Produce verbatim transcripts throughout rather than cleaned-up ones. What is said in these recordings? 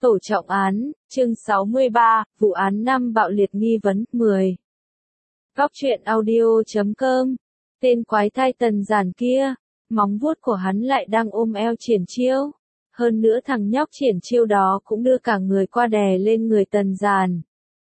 Tổ trọng án, chương sáu mươi ba, vụ án năm bạo liệt nghi vấn, mười. Góc truyện audio chấm com. Tên quái thai Tần Giản kia, móng vuốt của hắn lại đang ôm eo Triển Chiêu. Hơn nữa thằng nhóc Triển Chiêu đó cũng đưa cả người qua đè lên người Tần Giản.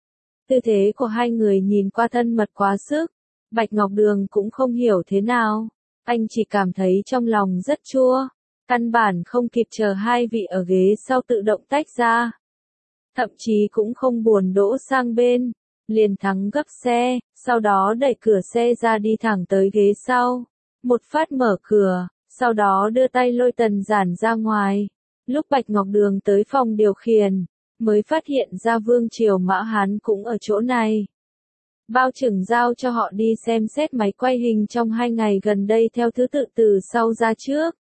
Tư thế của hai người nhìn qua thân mật quá sức. Bạch Ngọc Đường cũng không hiểu thế nào. Anh chỉ cảm thấy trong lòng rất chua. Căn bản không kịp chờ hai vị ở ghế sau tự động tách ra. Thậm chí cũng không buồn đỗ sang bên. Liền thắng gấp xe, sau đó đẩy cửa xe ra đi thẳng tới ghế sau. Một phát mở cửa, sau đó đưa tay lôi Tần Giản ra ngoài. Lúc Bạch Ngọc Đường tới phòng điều khiển, mới phát hiện ra Vương Triều Mã Hán cũng ở chỗ này. Bao trưởng giao cho họ đi xem xét máy quay hình trong hai ngày gần đây theo thứ tự từ sau ra trước.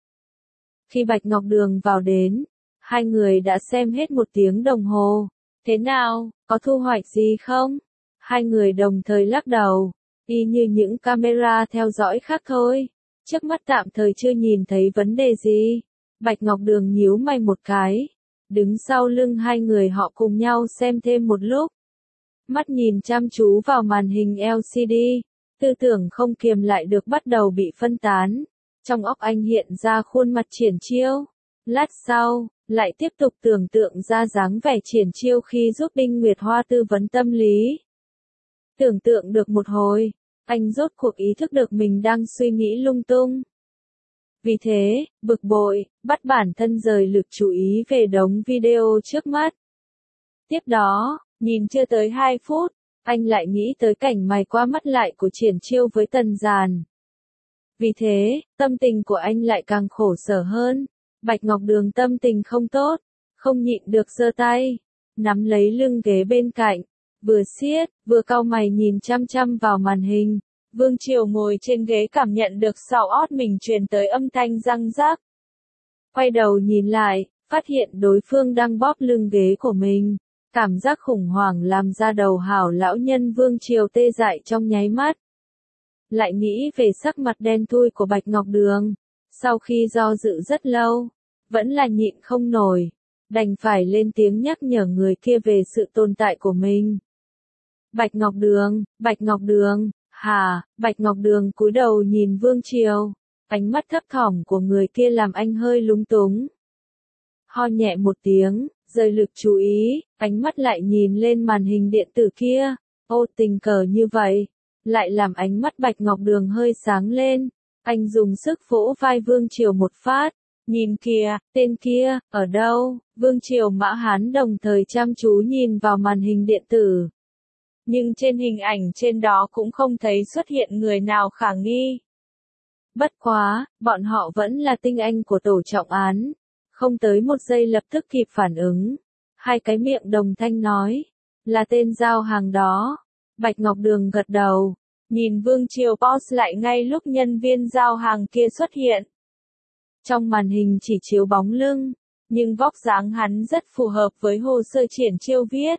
Khi Bạch Ngọc Đường vào đến, hai người đã xem hết một tiếng đồng hồ. Thế nào, có thu hoạch gì không? Hai người đồng thời lắc đầu, y như những camera theo dõi khác thôi. Trước mắt tạm thời chưa nhìn thấy vấn đề gì. Bạch Ngọc Đường nhíu mày một cái, đứng sau lưng hai người họ cùng nhau xem thêm một lúc. Mắt nhìn chăm chú vào màn hình L C D, tư tưởng không kiềm lại được bắt đầu bị phân tán. Trong óc anh hiện ra khuôn mặt Triển Chiêu. Lát sau, lại tiếp tục tưởng tượng ra dáng vẻ Triển Chiêu khi giúp Đinh Nguyệt Hoa tư vấn tâm lý. Tưởng tượng được một hồi, anh rốt cuộc ý thức được mình đang suy nghĩ lung tung. Vì thế, bực bội, bắt bản thân rời lực chú ý về đống video trước mắt. Tiếp đó, nhìn chưa tới hai phút, anh lại nghĩ tới cảnh mày qua mắt lại của Triển Chiêu với Tần Giản. Vì thế, tâm tình của anh lại càng khổ sở hơn. Bạch Ngọc Đường tâm tình không tốt, không nhịn được giơ tay, nắm lấy lưng ghế bên cạnh, vừa siết, vừa cau mày nhìn chăm chăm vào màn hình. Vương Triều ngồi trên ghế cảm nhận được sau ót mình truyền tới âm thanh răng rắc. Quay đầu nhìn lại, phát hiện đối phương đang bóp lưng ghế của mình. Cảm giác khủng hoảng làm ra đầu hảo lão nhân Vương Triều tê dại trong nháy mắt. Lại nghĩ về sắc mặt đen thui của Bạch Ngọc Đường. Sau khi do dự rất lâu, vẫn là nhịn không nổi, đành phải lên tiếng nhắc nhở người kia về sự tồn tại của mình. Bạch Ngọc Đường, Bạch Ngọc Đường, hả? Bạch Ngọc Đường cúi đầu nhìn Vương Triều, ánh mắt thấp thỏm của người kia làm anh hơi lúng túng. Ho nhẹ một tiếng, rời lực chú ý, ánh mắt lại nhìn lên màn hình điện tử kia. Ô, tình cờ như vậy, lại làm ánh mắt Bạch Ngọc Đường hơi sáng lên. Anh dùng sức vỗ vai Vương Triều một phát. Nhìn kìa, tên kia, ở đâu? Vương Triều Mã Hán đồng thời chăm chú nhìn vào màn hình điện tử. Nhưng trên hình ảnh trên đó cũng không thấy xuất hiện người nào khả nghi. Bất quá, bọn họ vẫn là tinh anh của tổ trọng án. Không tới một giây lập tức kịp phản ứng. Hai cái miệng đồng thanh nói, là tên giao hàng đó. Bạch Ngọc Đường gật đầu, nhìn Vương Triều pause lại ngay lúc nhân viên giao hàng kia xuất hiện. Trong màn hình chỉ chiếu bóng lưng, nhưng vóc dáng hắn rất phù hợp với hồ sơ Triển Chiêu viết.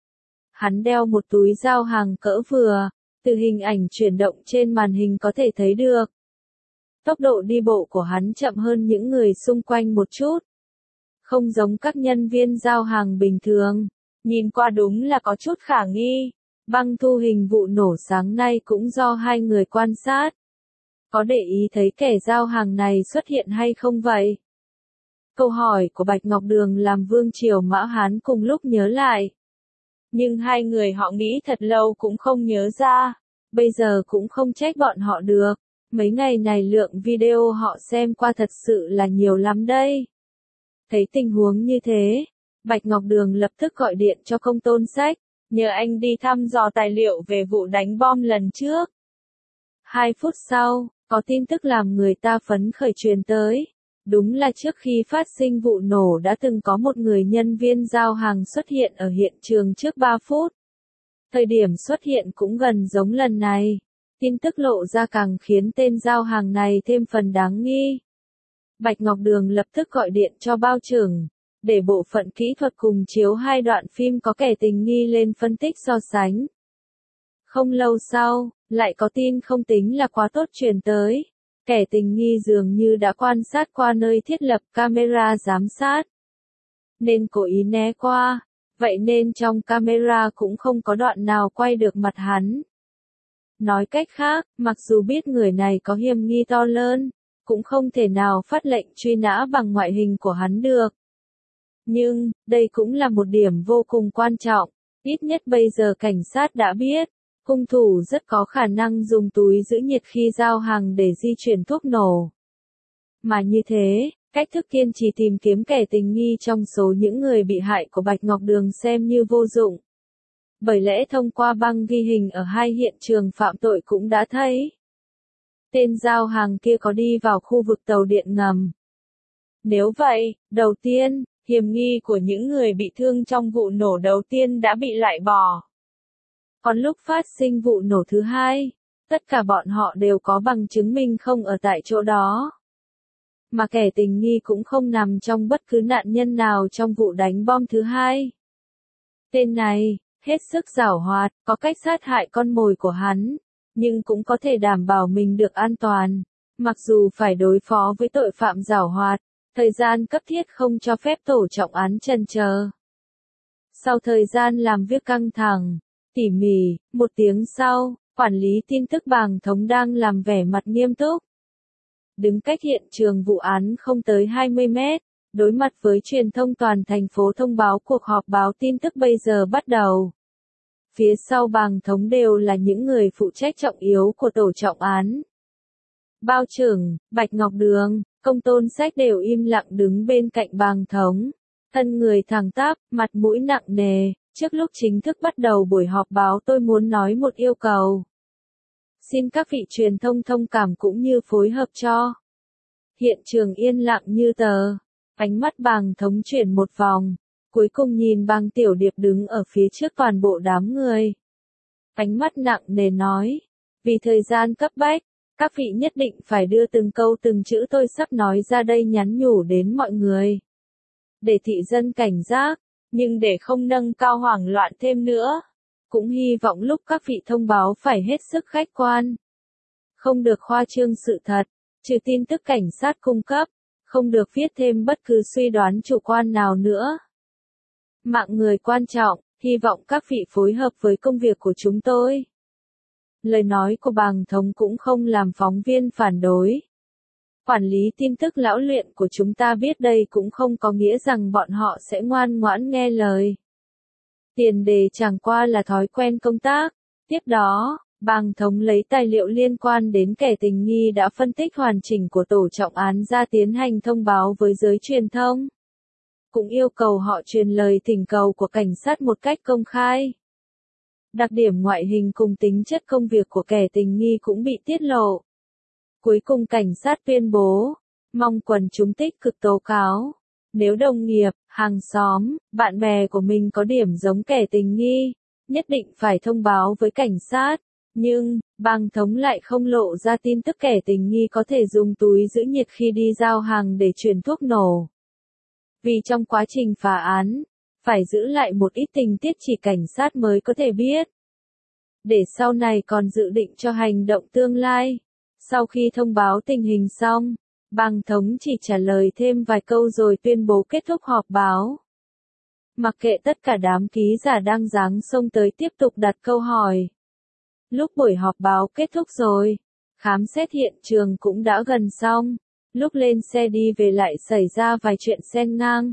Hắn đeo một túi giao hàng cỡ vừa, từ hình ảnh chuyển động trên màn hình có thể thấy được. Tốc độ đi bộ của hắn chậm hơn những người xung quanh một chút. Không giống các nhân viên giao hàng bình thường, nhìn qua đúng là có chút khả nghi. Băng thu hình vụ nổ sáng nay cũng do hai người quan sát. Có để ý thấy kẻ giao hàng này xuất hiện hay không vậy? Câu hỏi của Bạch Ngọc Đường làm Vương Triều Mã Hán cùng lúc nhớ lại. Nhưng hai người họ nghĩ thật lâu cũng không nhớ ra. Bây giờ cũng không trách bọn họ được. Mấy ngày này lượng video họ xem qua thật sự là nhiều lắm đây. Thấy tình huống như thế, Bạch Ngọc Đường lập tức gọi điện cho Công Tôn Sách, nhờ anh đi thăm dò tài liệu về vụ đánh bom lần trước. Hai phút sau, có tin tức làm người ta phấn khởi truyền tới. Đúng là trước khi phát sinh vụ nổ đã từng có một người nhân viên giao hàng xuất hiện ở hiện trường trước ba phút. Thời điểm xuất hiện cũng gần giống lần này. Tin tức lộ ra càng khiến tên giao hàng này thêm phần đáng nghi. Bạch Ngọc Đường lập tức gọi điện cho bao trưởng, để bộ phận kỹ thuật cùng chiếu hai đoạn phim có kẻ tình nghi lên phân tích so sánh. Không lâu sau, lại có tin không tính là quá tốt truyền tới. Kẻ tình nghi dường như đã quan sát qua nơi thiết lập camera giám sát. nên cố ý né qua, vậy nên trong camera cũng không có đoạn nào quay được mặt hắn. Nói cách khác, mặc dù biết người này có hiểm nghi to lớn, cũng không thể nào phát lệnh truy nã bằng ngoại hình của hắn được. Nhưng, đây cũng là một điểm vô cùng quan trọng, ít nhất bây giờ cảnh sát đã biết, hung thủ rất có khả năng dùng túi giữ nhiệt khi giao hàng để di chuyển thuốc nổ. Mà như thế, cách thức kiên trì tìm kiếm kẻ tình nghi trong số những người bị hại của Bạch Ngọc Đường xem như vô dụng. Bởi lẽ thông qua băng ghi hình ở hai hiện trường phạm tội cũng đã thấy. Tên giao hàng kia có đi vào khu vực tàu điện ngầm. Nếu vậy, đầu tiên, hiểm nghi của những người bị thương trong vụ nổ đầu tiên đã bị loại bỏ. Còn lúc phát sinh vụ nổ thứ hai, tất cả bọn họ đều có bằng chứng minh không ở tại chỗ đó. Mà kẻ tình nghi cũng không nằm trong bất cứ nạn nhân nào trong vụ đánh bom thứ hai. Tên này, hết sức giảo hoạt, có cách sát hại con mồi của hắn, nhưng cũng có thể đảm bảo mình được an toàn. Mặc dù phải đối phó với tội phạm giảo hoạt, thời gian cấp thiết không cho phép tổ trọng án chần chờ. Sau thời gian làm việc căng thẳng, tỉ mỉ, một tiếng sau, quản lý tin tức Bàng Thống đang làm vẻ mặt nghiêm túc. Đứng cách hiện trường vụ án không tới hai mươi mét, đối mặt với truyền thông toàn thành phố thông báo cuộc họp báo tin tức bây giờ bắt đầu. Phía sau Bàng Thống đều là những người phụ trách trọng yếu của tổ trọng án. Bao trưởng, Bạch Ngọc Đường, Công Tôn Sách đều im lặng đứng bên cạnh Bàng Thống. Thân người thẳng tắp, mặt mũi nặng nề, trước lúc chính thức bắt đầu buổi họp báo tôi muốn nói một yêu cầu. Xin các vị truyền thông thông cảm cũng như phối hợp cho. Hiện trường yên lặng như tờ, ánh mắt Bàng Thống chuyển một vòng, cuối cùng nhìn Bàng Tiểu Điệp đứng ở phía trước toàn bộ đám người. Ánh mắt nặng nề nói, vì thời gian cấp bách, các vị nhất định phải đưa từng câu từng chữ tôi sắp nói ra đây nhắn nhủ đến mọi người. Để thị dân cảnh giác, nhưng để không nâng cao hoảng loạn thêm nữa. Cũng hy vọng lúc các vị thông báo phải hết sức khách quan. Không được khoa trương sự thật, trừ tin tức cảnh sát cung cấp, không được viết thêm bất cứ suy đoán chủ quan nào nữa. Mạng người quan trọng, hy vọng các vị phối hợp với công việc của chúng tôi. Lời nói của Bàng Thống cũng không làm phóng viên phản đối. Quản lý tin tức lão luyện của chúng ta biết đây cũng không có nghĩa rằng bọn họ sẽ ngoan ngoãn nghe lời. Tiền đề chẳng qua là thói quen công tác. Tiếp đó, Bàng Thống lấy tài liệu liên quan đến kẻ tình nghi đã phân tích hoàn chỉnh của tổ trọng án ra tiến hành thông báo với giới truyền thông. Cũng yêu cầu họ truyền lời thỉnh cầu của cảnh sát một cách công khai. Đặc điểm ngoại hình cùng tính chất công việc của kẻ tình nghi cũng bị tiết lộ. Cuối cùng cảnh sát tuyên bố, mong quần chúng tích cực tố cáo. Nếu đồng nghiệp, hàng xóm, bạn bè của mình có điểm giống kẻ tình nghi, nhất định phải thông báo với cảnh sát. Nhưng, Bàng Thống lại không lộ ra tin tức kẻ tình nghi có thể dùng túi giữ nhiệt khi đi giao hàng để chuyển thuốc nổ. Vì trong quá trình phá án, phải giữ lại một ít tình tiết chỉ cảnh sát mới có thể biết. Để sau này còn dự định cho hành động tương lai. Sau khi thông báo tình hình xong, Bàng Thống chỉ trả lời thêm vài câu rồi tuyên bố kết thúc họp báo. Mặc kệ tất cả đám ký giả đang giáng xông tới tiếp tục đặt câu hỏi. Lúc buổi họp báo kết thúc rồi, khám xét hiện trường cũng đã gần xong, lúc lên xe đi về lại xảy ra vài chuyện xen ngang.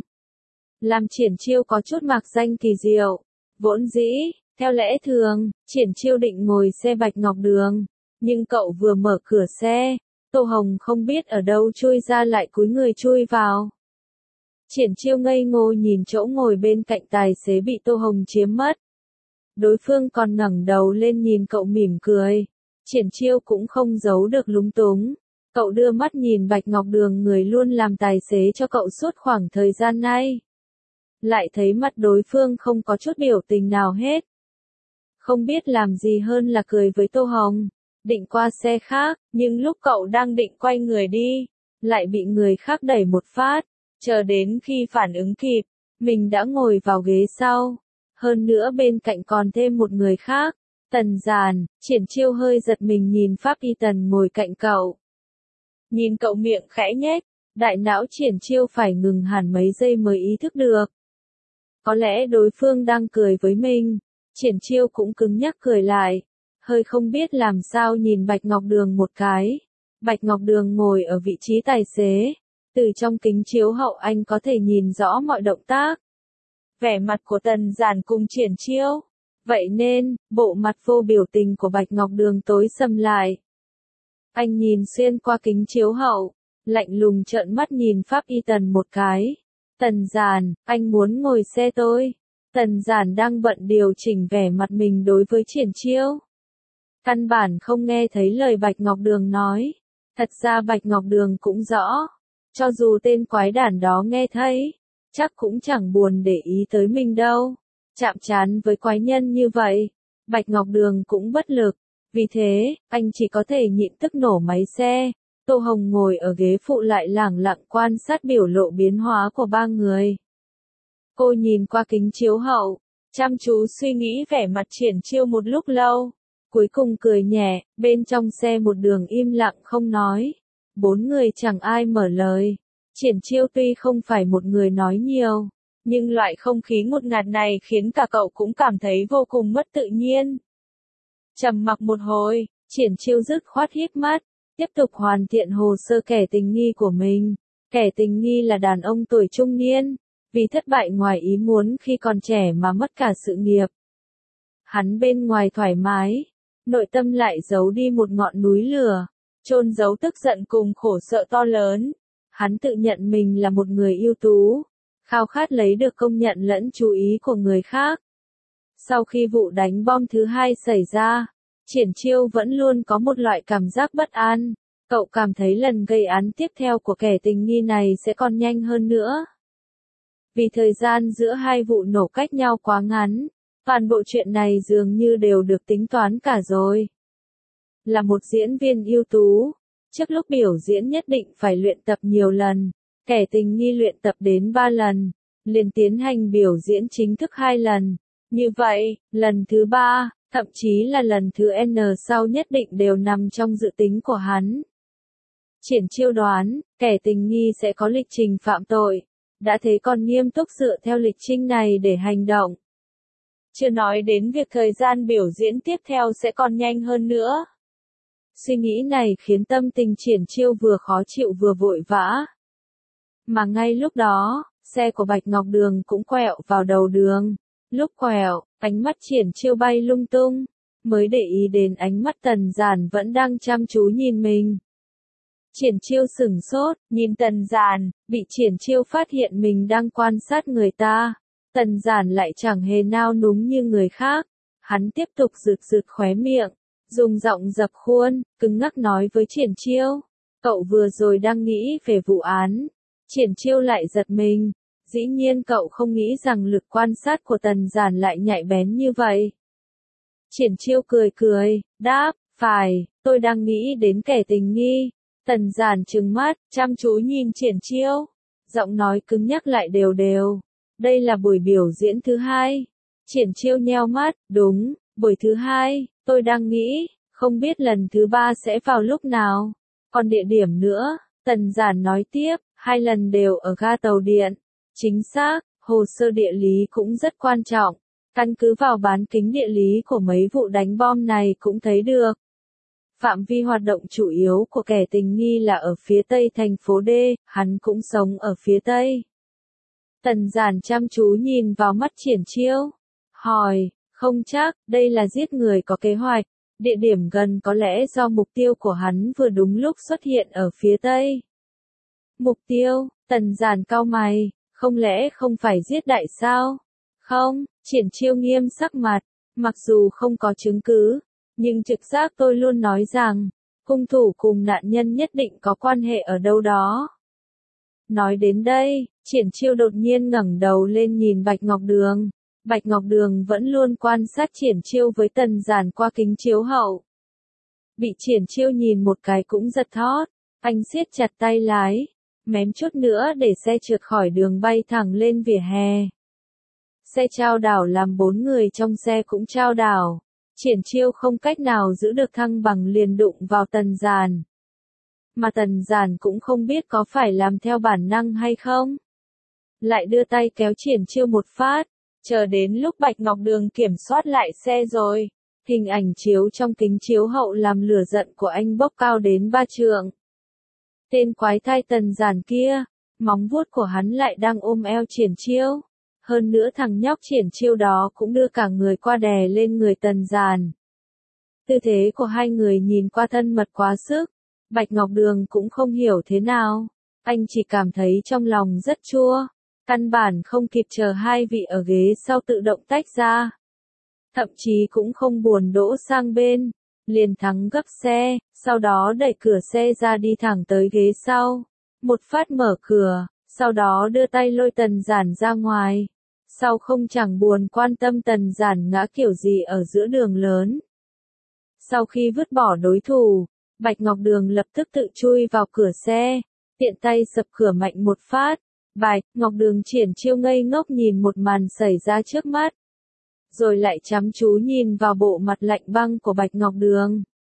Làm Triển Chiêu có chút mạc danh kỳ diệu, vốn dĩ, theo lẽ thường, Triển Chiêu định ngồi xe Bạch Ngọc Đường, nhưng cậu vừa mở cửa xe, Tô Hồng không biết ở đâu chui ra lại cúi người chui vào. Triển Chiêu ngây ngô nhìn chỗ ngồi bên cạnh tài xế bị Tô Hồng chiếm mất. Đối phương còn ngẩng đầu lên nhìn cậu mỉm cười. Triển Chiêu cũng không giấu được lúng túng. Cậu đưa mắt nhìn Bạch Ngọc Đường người luôn làm tài xế cho cậu suốt khoảng thời gian nay. Lại thấy mặt đối phương không có chút biểu tình nào hết. Không biết làm gì hơn là cười với Tô Hồng. Định qua xe khác, nhưng lúc cậu đang định quay người đi, lại bị người khác đẩy một phát. Chờ đến khi phản ứng kịp, mình đã ngồi vào ghế sau. Hơn nữa bên cạnh còn thêm một người khác. Tần Giàn. Triển Chiêu hơi giật mình nhìn Pháp Y Tần ngồi cạnh cậu. Nhìn cậu miệng khẽ nhếch, đại não Triển Chiêu phải ngừng hẳn mấy giây mới ý thức được. Có lẽ đối phương đang cười với mình. Triển Chiêu cũng cứng nhắc cười lại. Hơi không biết làm sao nhìn Bạch Ngọc Đường một cái. Bạch Ngọc Đường ngồi ở vị trí tài xế. Từ trong kính chiếu hậu anh có thể nhìn rõ mọi động tác. Vẻ mặt của Tần Giản cùng Triển Chiêu. Vậy nên, bộ mặt vô biểu tình của Bạch Ngọc Đường tối sầm lại. Anh nhìn xuyên qua kính chiếu hậu, lạnh lùng trợn mắt nhìn Pháp Y Tần một cái. Tần Giản, anh muốn ngồi xe tôi. Tần Giản đang bận điều chỉnh vẻ mặt mình đối với Triển Chiêu. Căn bản không nghe thấy lời Bạch Ngọc Đường nói. Thật ra Bạch Ngọc Đường cũng rõ. Cho dù tên quái đản đó nghe thấy, chắc cũng chẳng buồn để ý tới mình đâu. Chạm trán với quái nhân như vậy, Bạch Ngọc Đường cũng bất lực. Vì thế, anh chỉ có thể nhịn tức nổ máy xe. Tô Hồng ngồi ở ghế phụ lại lẳng lặng quan sát biểu lộ biến hóa của ba người. Cô nhìn qua kính chiếu hậu, chăm chú suy nghĩ vẻ mặt Triển Chiêu một lúc lâu. Cuối cùng cười nhẹ, bên trong xe một đường im lặng không nói. Bốn người chẳng ai mở lời. Triển Chiêu tuy không phải một người nói nhiều, nhưng loại không khí ngột ngạt này khiến cả cậu cũng cảm thấy vô cùng mất tự nhiên. Trầm mặc một hồi, Triển Chiêu dứt khoát híp mắt, tiếp tục hoàn thiện hồ sơ kẻ tình nghi của mình. Kẻ tình nghi là đàn ông tuổi trung niên, vì thất bại ngoài ý muốn khi còn trẻ mà mất cả sự nghiệp. Hắn bên ngoài thoải mái, nội tâm lại giấu đi một ngọn núi lửa, chôn giấu tức giận cùng khổ sợ to lớn. Hắn tự nhận mình là một người ưu tú, khao khát lấy được công nhận lẫn chú ý của người khác. Sau khi vụ đánh bom thứ hai xảy ra, Triển Chiêu vẫn luôn có một loại cảm giác bất an. Cậu cảm thấy lần gây án tiếp theo của kẻ tình nghi này sẽ còn nhanh hơn nữa. Vì thời gian giữa hai vụ nổ cách nhau quá ngắn, toàn bộ chuyện này dường như đều được tính toán cả rồi. Là một diễn viên ưu tú, trước lúc biểu diễn nhất định phải luyện tập nhiều lần, kẻ tình nghi luyện tập đến ba lần, liền tiến hành biểu diễn chính thức hai lần. Như vậy, lần thứ ba, thậm chí là lần thứ N sau nhất định đều nằm trong dự tính của hắn. Triển Chiêu đoán, kẻ tình nghi sẽ có lịch trình phạm tội, đã thế còn nghiêm túc dựa theo lịch trình này để hành động. Chưa nói đến việc thời gian biểu diễn tiếp theo sẽ còn nhanh hơn nữa. Suy nghĩ này khiến tâm tình Triển Chiêu vừa khó chịu vừa vội vã. Mà ngay lúc đó, xe của Bạch Ngọc Đường cũng quẹo vào đầu đường. Lúc quẹo, ánh mắt Triển Chiêu bay lung tung, mới để ý đến ánh mắt Tần Giản vẫn đang chăm chú nhìn mình. Triển Chiêu sửng sốt, nhìn Tần Giản, bị Triển Chiêu phát hiện mình đang quan sát người ta. Tần Giản lại chẳng hề nao núng như người khác. Hắn tiếp tục rực rực khóe miệng, dùng giọng dập khuôn, cứng ngắc nói với Triển Chiêu. Cậu vừa rồi đang nghĩ về vụ án. Triển Chiêu lại giật mình. Dĩ nhiên cậu không nghĩ rằng lực quan sát của Tần Giản lại nhạy bén như vậy. Triển Chiêu cười cười, đáp, phải, tôi đang nghĩ đến kẻ tình nghi. Tần Giản trừng mắt, chăm chú nhìn Triển Chiêu. Giọng nói cứng nhắc lại đều đều. Đây là buổi biểu diễn thứ hai. Triển Chiêu nheo mắt, đúng, buổi thứ hai, tôi đang nghĩ, không biết lần thứ ba sẽ vào lúc nào. Còn địa điểm nữa, Tần Giản nói tiếp, hai lần đều ở ga tàu điện. Chính xác, hồ sơ địa lý cũng rất quan trọng. Căn cứ vào bán kính địa lý của mấy vụ đánh bom này cũng thấy được. Phạm vi hoạt động chủ yếu của kẻ tình nghi là ở phía tây thành phố D, hắn cũng sống ở phía tây. Tần Giản chăm chú nhìn vào mắt Triển Chiêu, hỏi, không chắc, đây là giết người có kế hoạch, địa điểm gần có lẽ do mục tiêu của hắn vừa đúng lúc xuất hiện ở phía tây. Mục tiêu, Tần Giản cau mày, không lẽ không phải giết đại sao? Không, Triển Chiêu nghiêm sắc mặt, mặc dù không có chứng cứ, nhưng trực giác tôi luôn nói rằng, hung thủ cùng nạn nhân nhất định có quan hệ ở đâu đó. Nói đến đây, Triển Chiêu đột nhiên ngẩng đầu lên nhìn Bạch Ngọc Đường. Bạch Ngọc Đường vẫn luôn quan sát Triển Chiêu với Tần Giản qua kính chiếu hậu. Bị Triển Chiêu nhìn một cái cũng giật thót, anh siết chặt tay lái, mém chút nữa để xe trượt khỏi đường bay thẳng lên vỉa hè. Xe chao đảo làm bốn người trong xe cũng chao đảo. Triển Chiêu không cách nào giữ được thăng bằng liền đụng vào Tần Giản. Mà Tần Giản cũng không biết có phải làm theo bản năng hay không. Lại đưa tay kéo Triển Chiêu một phát, Chờ đến lúc Bạch Ngọc Đường kiểm soát lại xe rồi, hình ảnh chiếu trong kính chiếu hậu làm lửa giận của anh bốc cao đến ba trượng. Tên quái thai Tần Giản kia, móng vuốt của hắn lại đang ôm eo Triển Chiêu. Hơn nữa thằng nhóc Triển Chiêu đó cũng đưa cả người qua đè lên người Tần Giản. Tư thế của hai người nhìn qua thân mật quá sức. Bạch Ngọc Đường cũng không hiểu thế nào. Anh chỉ cảm thấy trong lòng rất chua. Căn bản không kịp chờ hai vị ở ghế sau tự động tách ra. Thậm chí cũng không buồn đỗ sang bên. Liền thắng gấp xe, sau đó đẩy cửa xe ra đi thẳng tới ghế sau. Một phát mở cửa, sau đó đưa tay lôi Tần Giản ra ngoài. Sau không chẳng buồn quan tâm Tần Giản ngã kiểu gì ở giữa đường lớn. Sau khi vứt bỏ đối thủ, Bạch Ngọc Đường lập tức tự chui vào cửa xe, tiện tay sập cửa mạnh một phát. Bạch Ngọc Đường Triển Chiêu ngây ngốc nhìn một màn xảy ra trước mắt. Rồi lại chăm chú nhìn vào bộ mặt lạnh băng của Bạch Ngọc Đường.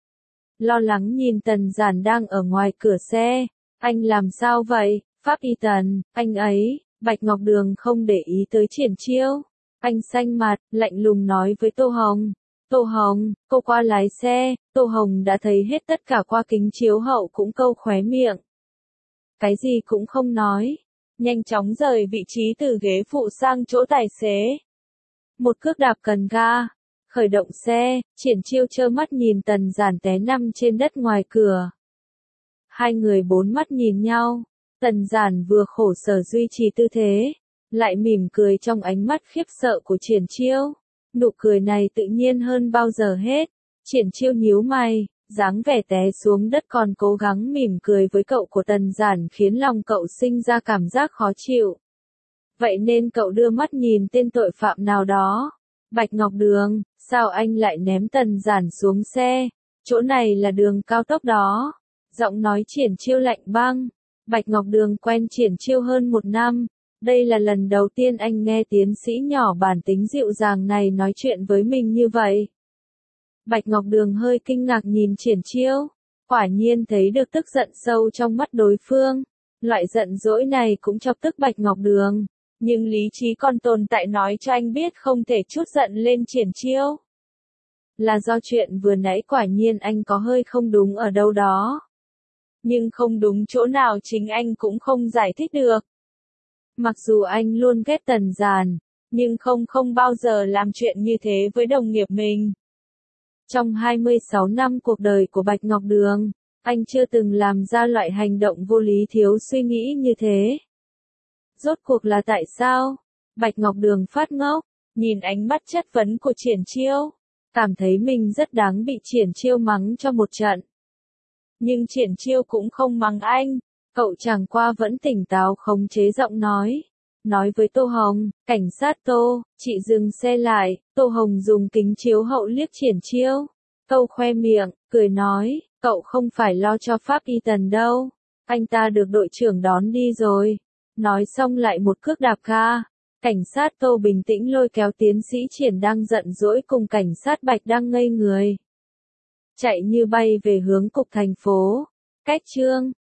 Lo lắng nhìn Tần Giản đang ở ngoài cửa xe. Anh làm sao vậy, Pháp Y Tần, anh ấy, Bạch Ngọc Đường không để ý tới Triển Chiêu. Anh xanh mặt, lạnh lùng nói với Tô Hồng. Tô Hồng, cô qua lái xe. Tô Hồng đã thấy hết tất cả qua kính chiếu hậu cũng câu khóe miệng. Cái gì cũng không nói. Nhanh chóng rời vị trí từ ghế phụ sang chỗ tài xế. Một cước đạp cần ga. Khởi động xe, Triển Chiêu trơ mắt nhìn Tần Giản té nằm trên đất ngoài cửa. Hai người bốn mắt nhìn nhau. Tần Giản vừa khổ sở duy trì tư thế, lại mỉm cười trong ánh mắt khiếp sợ của Triển Chiêu. Nụ cười này tự nhiên hơn bao giờ hết. Triển Chiêu nhíu mày, dáng vẻ té xuống đất còn cố gắng mỉm cười với cậu của Tần Giản khiến lòng cậu sinh ra cảm giác khó chịu. Vậy nên cậu đưa mắt nhìn tên tội phạm nào đó. Bạch Ngọc Đường, sao anh lại ném Tần Giản xuống xe? Chỗ này là đường cao tốc đó. Giọng nói Triển Chiêu lạnh băng. Bạch Ngọc Đường quen Triển Chiêu hơn một năm. Đây là lần đầu tiên anh nghe tiến sĩ nhỏ bản tính dịu dàng này nói chuyện với mình như vậy. Bạch Ngọc Đường hơi kinh ngạc nhìn Triển Chiêu. Quả nhiên thấy được tức giận sâu trong mắt đối phương. Loại giận dỗi này cũng chọc tức Bạch Ngọc Đường. Nhưng lý trí còn tồn tại nói cho anh biết không thể chút giận lên Triển Chiêu. Là do chuyện vừa nãy quả nhiên anh có hơi không đúng ở đâu đó. Nhưng không đúng chỗ nào chính anh cũng không giải thích được. Mặc dù anh luôn ghét Tần Giản, nhưng không không bao giờ làm chuyện như thế với đồng nghiệp mình. Trong hai mươi sáu năm cuộc đời của Bạch Ngọc Đường, anh chưa từng làm ra loại hành động vô lý thiếu suy nghĩ như thế. Rốt cuộc là tại sao? Bạch Ngọc Đường phát ngốc, nhìn ánh mắt chất vấn của Triển Chiêu, cảm thấy mình rất đáng bị Triển Chiêu mắng cho một trận. Nhưng Triển Chiêu cũng không mắng anh, cậu chẳng qua vẫn tỉnh táo khống chế giọng nói. Nói với Tô Hồng, cảnh sát Tô, chị dừng xe lại. Tô Hồng dùng kính chiếu hậu liếc Triển Chiêu. Câu khoe miệng, cười nói, cậu không phải lo cho Pháp Y Tần đâu. Anh ta được đội trưởng đón đi rồi. Nói xong lại một cước đạp ga. Cảnh sát Tô bình tĩnh lôi kéo tiến sĩ Triển đang giận dỗi cùng cảnh sát Bạch đang ngây người. Chạy như bay về hướng cục thành phố. Cách chương